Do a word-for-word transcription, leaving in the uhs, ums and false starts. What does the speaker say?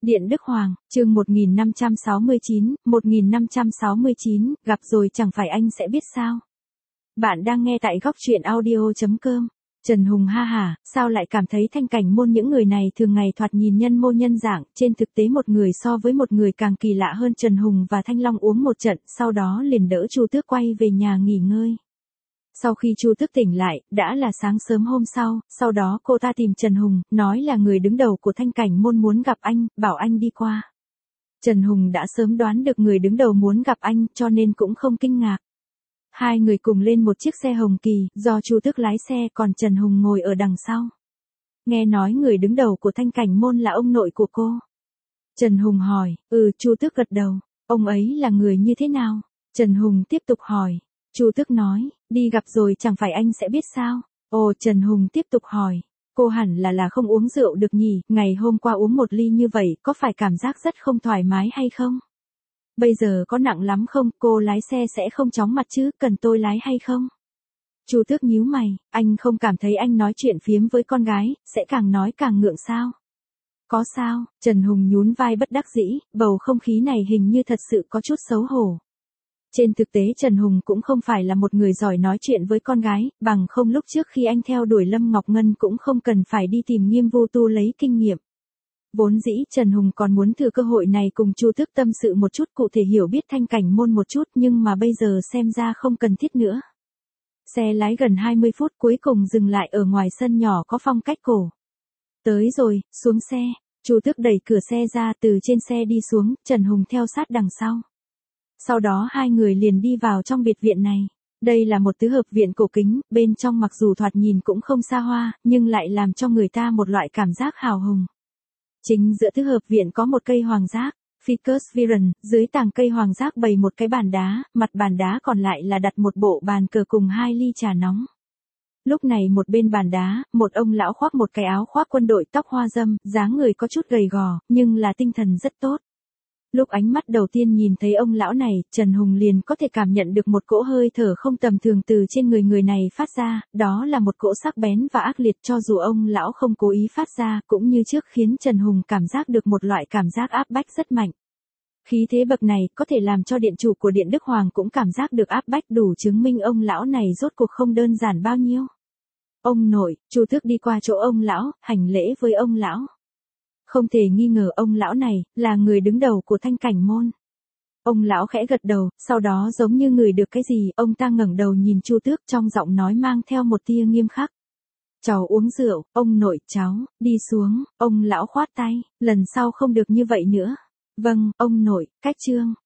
Điện Đức Hoàng, chương một nghìn năm trăm sáu mươi chín, một nghìn năm trăm sáu mươi chín, gặp rồi chẳng phải anh sẽ biết sao. Bạn đang nghe tại góc truyện audio chấm com. Trần Hùng ha hả, sao lại cảm thấy Thanh Cảnh Môn những người này thường ngày thoạt nhìn nhân mô nhân dạng, trên thực tế một người so với một người càng kỳ lạ hơn. Trần Hùng và Thanh Long uống một trận, sau đó liền đỡ Chu Tước quay về nhà nghỉ ngơi. Sau khi Chu Tước tỉnh lại, đã là sáng sớm hôm sau, sau đó cô ta tìm Trần Hùng, nói là người đứng đầu của Thanh Cảnh Môn muốn gặp anh, bảo anh đi qua. Trần Hùng đã sớm đoán được người đứng đầu muốn gặp anh, cho nên cũng không kinh ngạc. Hai người cùng lên một chiếc xe hồng kỳ, do Chu Tước lái xe, còn Trần Hùng ngồi ở đằng sau. Nghe nói người đứng đầu của Thanh Cảnh Môn là ông nội của cô. Trần Hùng hỏi, ừ, Chu Tước gật đầu. Ông ấy là người như thế nào? Trần Hùng tiếp tục hỏi. Chu Tước nói, đi gặp rồi chẳng phải anh sẽ biết sao. Ồ, Trần Hùng tiếp tục hỏi. Cô hẳn là là không uống rượu được nhỉ, ngày hôm qua uống một ly như vậy, có phải cảm giác rất không thoải mái hay không? Bây giờ có nặng lắm không, cô lái xe sẽ không chóng mặt chứ, cần tôi lái hay không? Chu Tước nhíu mày, anh không cảm thấy anh nói chuyện phiếm với con gái, sẽ càng nói càng ngượng sao? Có sao? Trần Hùng nhún vai bất đắc dĩ, bầu không khí này hình như thật sự có chút xấu hổ. Trên thực tế Trần Hùng cũng không phải là một người giỏi nói chuyện với con gái, bằng không lúc trước khi anh theo đuổi Lâm Ngọc Ngân cũng không cần phải đi tìm Nghiêm Vô Tu lấy kinh nghiệm. Vốn dĩ Trần Hùng còn muốn thừa cơ hội này cùng Chu Tước tâm sự một chút, cụ thể hiểu biết Thanh Cảnh Môn một chút, nhưng mà bây giờ xem ra không cần thiết nữa. Xe lái gần hai mươi phút cuối cùng dừng lại ở ngoài sân nhỏ có phong cách cổ. Tới rồi, xuống xe. Chu Tước đẩy cửa xe ra, từ trên xe đi xuống, Trần Hùng theo sát đằng sau. Sau đó hai người liền đi vào trong biệt viện này. Đây là một tứ hợp viện cổ kính, bên trong mặc dù thoạt nhìn cũng không xa hoa, nhưng lại làm cho người ta một loại cảm giác hào hùng. Chính giữa tứ hợp viện có một cây hoàng giác, Ficus Viren, dưới tàng cây hoàng giác bày một cái bàn đá, mặt bàn đá còn lại là đặt một bộ bàn cờ cùng hai ly trà nóng. Lúc này một bên bàn đá, một ông lão khoác một cái áo khoác quân đội tóc hoa râm, dáng người có chút gầy gò, nhưng là tinh thần rất tốt. Lúc ánh mắt đầu tiên nhìn thấy ông lão này, Trần Hùng liền có thể cảm nhận được một cỗ hơi thở không tầm thường từ trên người người này phát ra, đó là một cỗ sắc bén và ác liệt, cho dù ông lão không cố ý phát ra, cũng như trước khiến Trần Hùng cảm giác được một loại cảm giác áp bách rất mạnh. Khí thế bậc này có thể làm cho điện chủ của Điện Đức Hoàng cũng cảm giác được áp bách, đủ chứng minh ông lão này rốt cuộc không đơn giản bao nhiêu. Ông nội, Chu Tước đi qua chỗ ông lão, hành lễ với ông lão. Không thể nghi ngờ ông lão này là người đứng đầu của Thanh Cảnh Môn. Ông lão khẽ gật đầu, sau đó giống như ngửi được cái gì, ông ta ngẩng đầu nhìn Chu Tước, trong giọng nói mang theo một tia nghiêm khắc. Cháu uống rượu, ông nội cháu, đi xuống. Ông lão khoát tay, lần sau không được như vậy nữa. Vâng, ông nội, cách trương.